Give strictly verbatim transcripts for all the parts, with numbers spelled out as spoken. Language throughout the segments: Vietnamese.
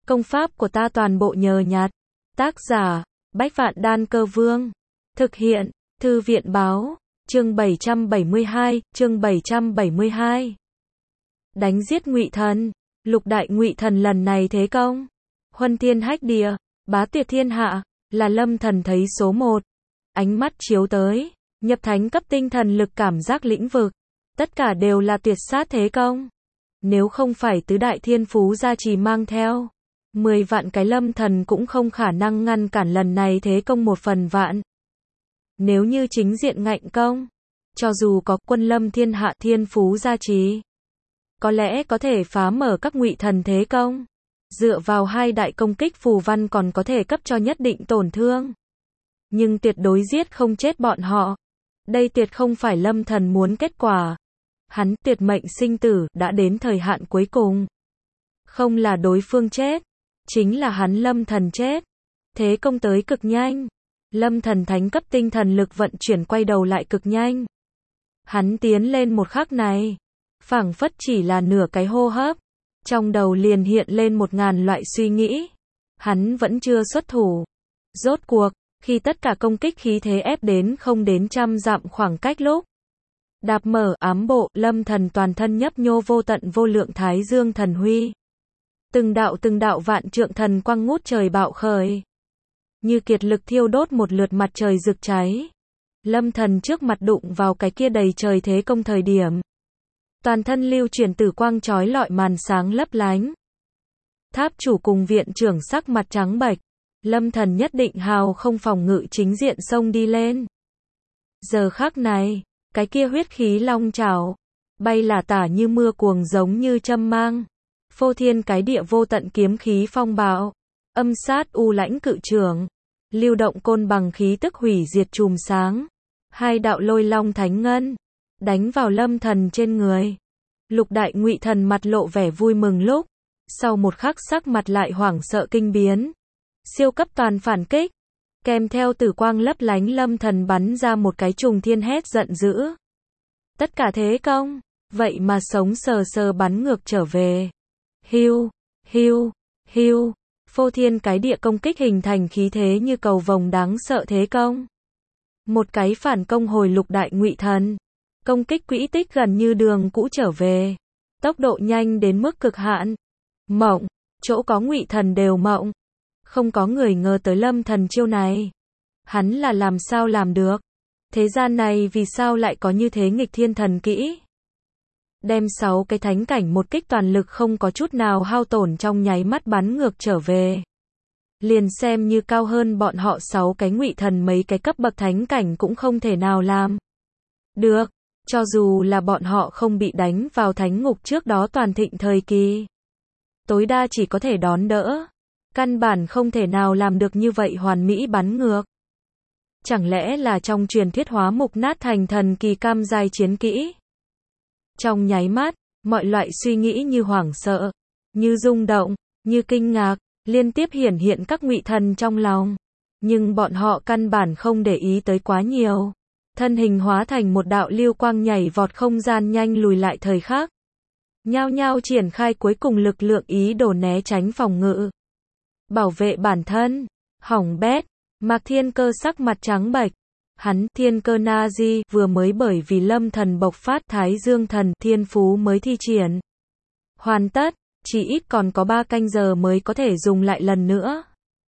Công pháp của ta toàn bộ nhờ nhặt. Tác giả, Bách Vạn Đan Cơ Vương. Thực hiện, Thư viện Báo. Chương bảy trăm bảy mươi hai, chương bảy trăm bảy mươi hai. Đánh giết Ngụy Thần. Lục đại Ngụy Thần lần này thế công huân thiên hách địa, bá tuyệt thiên hạ, là Lâm Thần thấy số một. Ánh mắt chiếu tới, nhập thánh cấp tinh thần lực cảm giác lĩnh vực, tất cả đều là tuyệt sát thế công. Nếu không phải tứ đại thiên phú gia trì mang theo, mười vạn cái Lâm Thần cũng không khả năng ngăn cản lần này thế công một phần vạn. Nếu như chính diện ngạnh công, cho dù có quân lâm thiên hạ thiên phú gia trì, có lẽ có thể phá mở các Ngụy Thần thế công. Dựa vào hai đại công kích phù văn còn có thể cấp cho nhất định tổn thương. Nhưng tuyệt đối giết không chết bọn họ. Đây tuyệt không phải Lâm Thần muốn kết quả. Hắn tuyệt mệnh sinh tử đã đến thời hạn cuối cùng. Không là đối phương chết, chính là hắn Lâm Thần chết. Thế công tới cực nhanh. Lâm Thần thánh cấp tinh thần lực vận chuyển quay đầu lại cực nhanh. Hắn tiến lên một khắc này, phảng phất chỉ là nửa cái hô hấp. Trong đầu liền hiện lên một ngàn loại suy nghĩ. Hắn vẫn chưa xuất thủ. Rốt cuộc, khi tất cả công kích khí thế ép đến không đến trăm dặm khoảng cách lúc, đạp mở ám bộ, Lâm Thần toàn thân nhấp nhô vô tận vô lượng thái dương thần huy. Từng đạo từng đạo vạn trượng thần quang ngút trời bạo khởi. Như kiệt lực thiêu đốt một lượt mặt trời rực cháy. Lâm Thần trước mặt đụng vào cái kia đầy trời thế công thời điểm. Toàn thân lưu chuyển tử quang chói lọi màn sáng lấp lánh. Tháp chủ cùng viện trưởng sắc mặt trắng bệch. Lâm Thần nhất định hào không phòng ngự chính diện xông đi lên. Giờ khắc này, cái kia huyết khí long trảo, bay là tả như mưa cuồng giống như châm mang. Phô thiên cái địa vô tận kiếm khí phong bạo. Âm sát u lãnh cự trưởng. Lưu động côn bằng khí tức hủy diệt chùm sáng. Hai đạo lôi long thánh ngân. Đánh vào Lâm Thần trên người. Lục đại Ngụy Thần mặt lộ vẻ vui mừng lúc. Sau một khắc sắc mặt lại hoảng sợ kinh biến. Siêu cấp toàn phản kích. Kèm theo tử quang lấp lánh Lâm Thần bắn ra một cái trùng thiên hét giận dữ. Tất cả thế công. Vậy mà sống sờ sờ bắn ngược trở về. Hiu, hiu, hiu. Phô thiên cái địa công kích hình thành khí thế như cầu vồng đáng sợ thế công. Một cái phản công hồi lục đại Ngụy Thần. Công kích quỹ tích gần như đường cũ trở về. Tốc độ nhanh đến mức cực hạn. Mộng, chỗ có Ngụy Thần đều mộng. Không có người ngờ tới Lâm Thần chiêu này. Hắn là làm sao làm được? Thế gian này vì sao lại có như thế nghịch thiên thần kỹ? Đem sáu cái thánh cảnh một kích toàn lực không có chút nào hao tổn trong nháy mắt bắn ngược trở về. Liền xem như cao hơn bọn họ sáu cái Ngụy Thần mấy cái cấp bậc thánh cảnh cũng không thể nào làm được. Cho dù là bọn họ không bị đánh vào thánh ngục trước đó toàn thịnh thời kỳ, tối đa chỉ có thể đón đỡ. Căn bản không thể nào làm được như vậy hoàn mỹ bắn ngược. Chẳng lẽ là trong truyền thuyết hóa mục nát thành thần kỳ cam giai chiến kỹ? Trong nháy mắt, mọi loại suy nghĩ như hoảng sợ, như rung động, như kinh ngạc, liên tiếp hiển hiện các Ngụy Thần trong lòng. Nhưng bọn họ căn bản không để ý tới quá nhiều. Thân hình hóa thành một đạo lưu quang nhảy vọt không gian nhanh lùi lại thời khắc. Nhao nhao triển khai cuối cùng lực lượng ý đồ né tránh phòng ngự. Bảo vệ bản thân. Hỏng bét. Mạc Thiên Cơ sắc mặt trắng bệch. Hắn, Thiên Cơ Na Di, vừa mới bởi vì Lâm Thần bộc phát Thái Dương Thần thiên phú mới thi triển. Hoàn tất, chỉ ít còn có ba canh giờ mới có thể dùng lại lần nữa.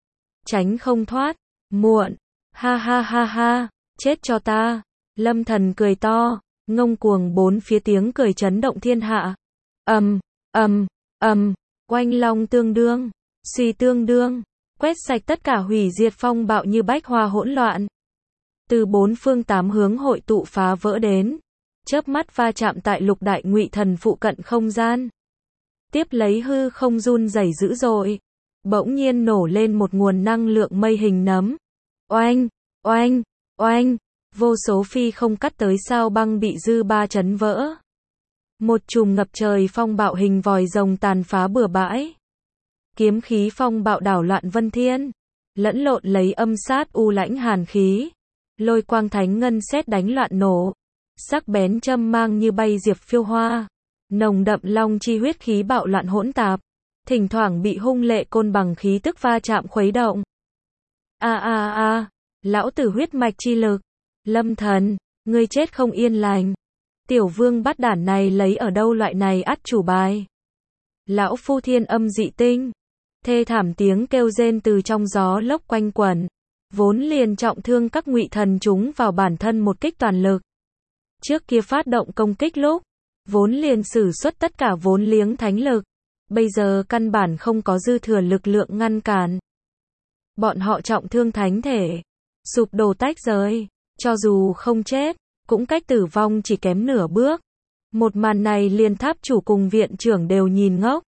Tránh không thoát. Muộn. Ha ha ha ha. Chết cho ta. Lâm Thần cười to, ngông cuồng bốn phía tiếng cười chấn động thiên hạ. Ầm, ầm, ầm, oanh long tương đương, suy tương đương, quét sạch tất cả hủy diệt phong bạo như bách hoa hỗn loạn. Từ bốn phương tám hướng hội tụ phá vỡ đến, chớp mắt va chạm tại lục đại Ngụy Thần phụ cận không gian. Tiếp lấy hư không run rẩy dữ dội, bỗng nhiên nổ lên một nguồn năng lượng mây hình nấm. Oanh, oanh, oanh. Vô số phi không cắt tới sao băng bị dư ba chấn vỡ. Một chùm ngập trời phong bạo hình vòi rồng tàn phá bừa bãi. Kiếm khí phong bạo đảo loạn vân thiên. Lẫn lộn lấy âm sát u lãnh hàn khí. Lôi quang thánh ngân sét đánh loạn nổ. Sắc bén châm mang như bay diệp phiêu hoa. Nồng đậm long chi huyết khí bạo loạn hỗn tạp. thỉnh thoảng bị hung lệ côn bằng khí tức va chạm khuấy động. A a a, lão tử huyết mạch chi lực. Lâm Thần, ngươi chết không yên lành. Tiểu vương bắt đản này lấy ở đâu loại này ắt chủ bài. Lão phu thiên âm dị tinh. Thê thảm tiếng kêu rên từ trong gió lốc quanh quẩn. Vốn liền trọng thương các ngụy thần chúng vào bản thân một kích toàn lực. Trước kia phát động công kích lúc, vốn liền sử xuất tất cả vốn liếng thánh lực. Bây giờ căn bản không có dư thừa lực lượng ngăn cản. Bọn họ trọng thương thánh thể, sụp đổ tách rời, cho dù không chết, cũng cách tử vong chỉ kém nửa bước. Một màn này liền tháp chủ cùng viện trưởng đều nhìn ngốc.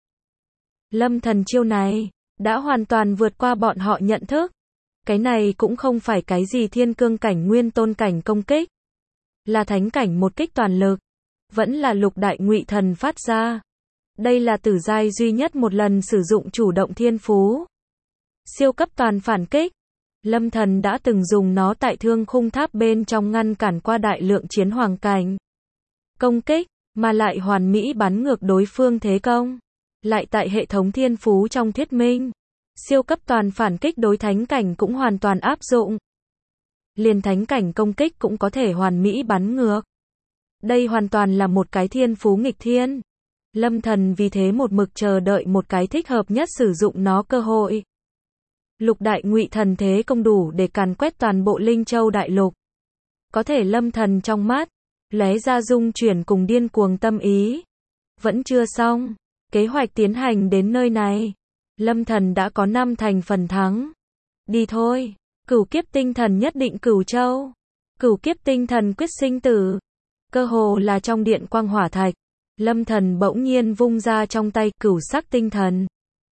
Lâm Thần chiêu này, đã hoàn toàn vượt qua bọn họ nhận thức. Cái này cũng không phải cái gì thiên cương cảnh nguyên tôn cảnh công kích. Là thánh cảnh một kích toàn lực. Vẫn là lục đại ngụy thần phát ra. Đây là tử giai duy nhất một lần sử dụng chủ động thiên phú. Siêu cấp toàn phản kích. Lâm Thần đã từng dùng nó tại thương khung tháp bên trong ngăn cản qua đại lượng chiến hoàng cảnh. Công kích, mà lại hoàn mỹ bắn ngược đối phương thế công. Lại tại hệ thống thiên phú trong thuyết minh. Siêu cấp toàn phản kích đối thánh cảnh cũng hoàn toàn áp dụng. Liền thánh cảnh công kích cũng có thể hoàn mỹ bắn ngược. Đây hoàn toàn là một cái thiên phú nghịch thiên. Lâm Thần vì thế một mực chờ đợi một cái thích hợp nhất sử dụng nó cơ hội. Lục đại ngụy thần thế công đủ để càn quét toàn bộ Linh Châu đại lục. Có thể Lâm Thần trong mắt, lóe ra dung chuyển cùng điên cuồng tâm ý. Vẫn chưa xong, kế hoạch tiến hành đến nơi này. Lâm Thần đã có năm thành phần thắng. Đi thôi, cửu kiếp tinh thần nhất định cửu châu. Cửu kiếp tinh thần quyết sinh tử. Cơ hồ là trong điện quang hỏa thạch. Lâm Thần bỗng nhiên vung ra trong tay cửu sắc tinh thần.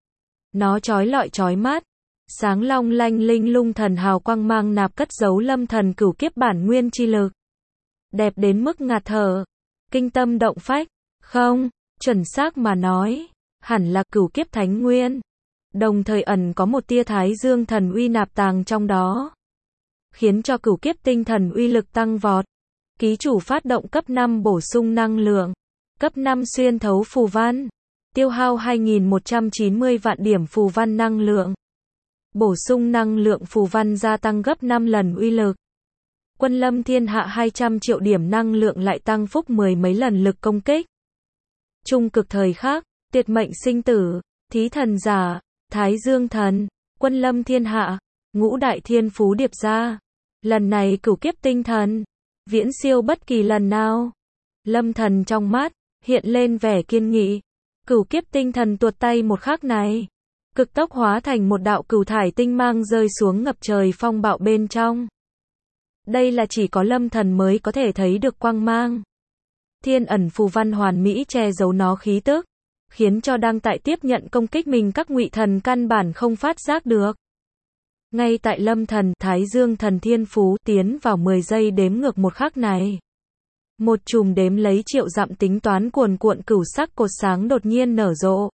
Nó chói lọi chói mắt. Sáng long lanh linh lung thần hào quang mang nạp cất giấu Lâm Thần cửu kiếp bản nguyên chi lực. Đẹp đến mức ngạt thở. Kinh tâm động phách. Không, chuẩn xác mà nói. Hẳn là cửu kiếp thánh nguyên. Đồng thời ẩn có một tia thái dương thần uy nạp tàng trong đó. Khiến cho cửu kiếp tinh thần uy lực tăng vọt. Ký chủ phát động cấp năm bổ sung năng lượng. Cấp năm xuyên thấu phù văn. Tiêu hao hai nghìn một trăm chín mươi vạn điểm phù văn năng lượng. Bổ sung năng lượng phù văn gia tăng gấp năm lần uy lực. Quân lâm thiên hạ hai trăm triệu điểm năng lượng lại tăng phúc mười mấy lần lực công kích. Trung cực thời khắc, tuyệt mệnh sinh tử, thí thần giả, thái dương thần, quân lâm thiên hạ, ngũ đại thiên phú điệp ra. Lần này cửu kiếp tinh thần, viễn siêu bất kỳ lần nào. Lâm Thần trong mắt, hiện lên vẻ kiên nghị. Cửu kiếp tinh thần tuột tay một khắc này. Cực tốc hóa thành một đạo cửu thải tinh mang rơi xuống ngập trời phong bạo bên trong. Đây là chỉ có Lâm Thần mới có thể thấy được quang mang. Thiên ẩn phù văn hoàn mỹ che giấu nó khí tức, khiến cho đang tại tiếp nhận công kích mình các ngụy thần căn bản không phát giác được. Ngay tại Lâm Thần, Thái Dương thần thiên phú tiến vào mười giây đếm ngược một khắc này. Một chùm đếm lấy triệu dặm tính toán cuồn cuộn cửu sắc cột sáng đột nhiên nở rộ.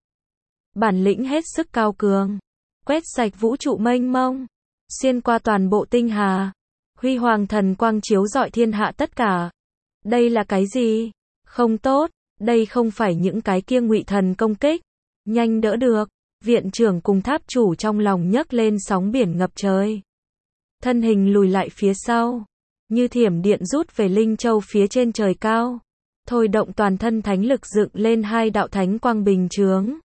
Bản lĩnh hết sức cao cường, quét sạch vũ trụ mênh mông, xuyên qua toàn bộ tinh hà, huy hoàng thần quang chiếu rọi thiên hạ tất cả. Đây là cái gì? Không tốt, đây không phải những cái kia ngụy thần công kích. Nhanh đỡ được, viện trưởng cùng tháp chủ trong lòng nhấc lên sóng biển ngập trời. Thân hình lùi lại phía sau, như thiểm điện rút về Linh Châu phía trên trời cao. Thôi động toàn thân thánh lực dựng lên hai đạo thánh quang bình chướng.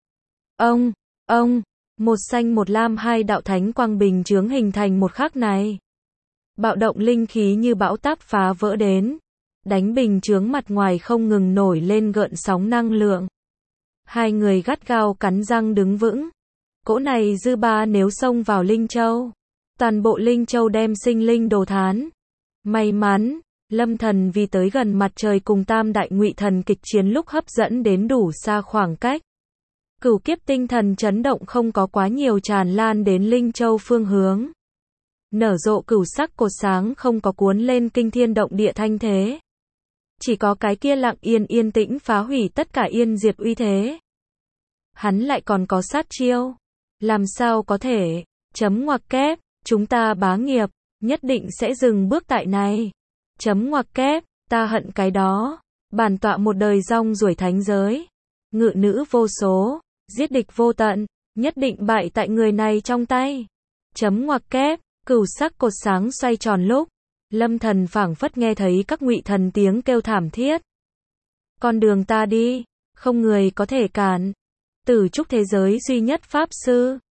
Ông, ông, một xanh một lam hai đạo thánh quang bình chướng hình thành một khắc này. Bạo động linh khí như bão táp phá vỡ đến. Đánh bình chướng mặt ngoài không ngừng nổi lên gợn sóng năng lượng. Hai người gắt gao cắn răng đứng vững. Cỗ này dư ba nếu xông vào Linh Châu. Toàn bộ Linh Châu đem sinh linh đồ thán. May mắn, Lâm Thần vì tới gần mặt trời cùng tam đại ngụy thần kịch chiến lúc hấp dẫn đến đủ xa khoảng cách. Cửu kiếp tinh thần chấn động không có quá nhiều tràn lan đến Linh Châu phương hướng. Nở rộ cửu sắc cột sáng không có cuốn lên kinh thiên động địa thanh thế. Chỉ có cái kia lặng yên yên tĩnh phá hủy tất cả yên diệt uy thế. Hắn lại còn có sát chiêu. Làm sao có thể, chấm ngoặc kép, chúng ta bá nghiệp, nhất định sẽ dừng bước tại này. Chấm ngoặc kép, ta hận cái đó. Bản tọa một đời rong ruổi thánh giới. Ngự nữ vô số, giết địch vô tận, nhất định bại tại người này trong tay. Chấm ngoặc kép, cửu sắc cột sáng xoay tròn lúc, Lâm Thần phảng phất nghe thấy các ngụy thần tiếng kêu thảm thiết. Con đường ta đi, không người có thể cản. Tử trúc thế giới duy nhất pháp sư,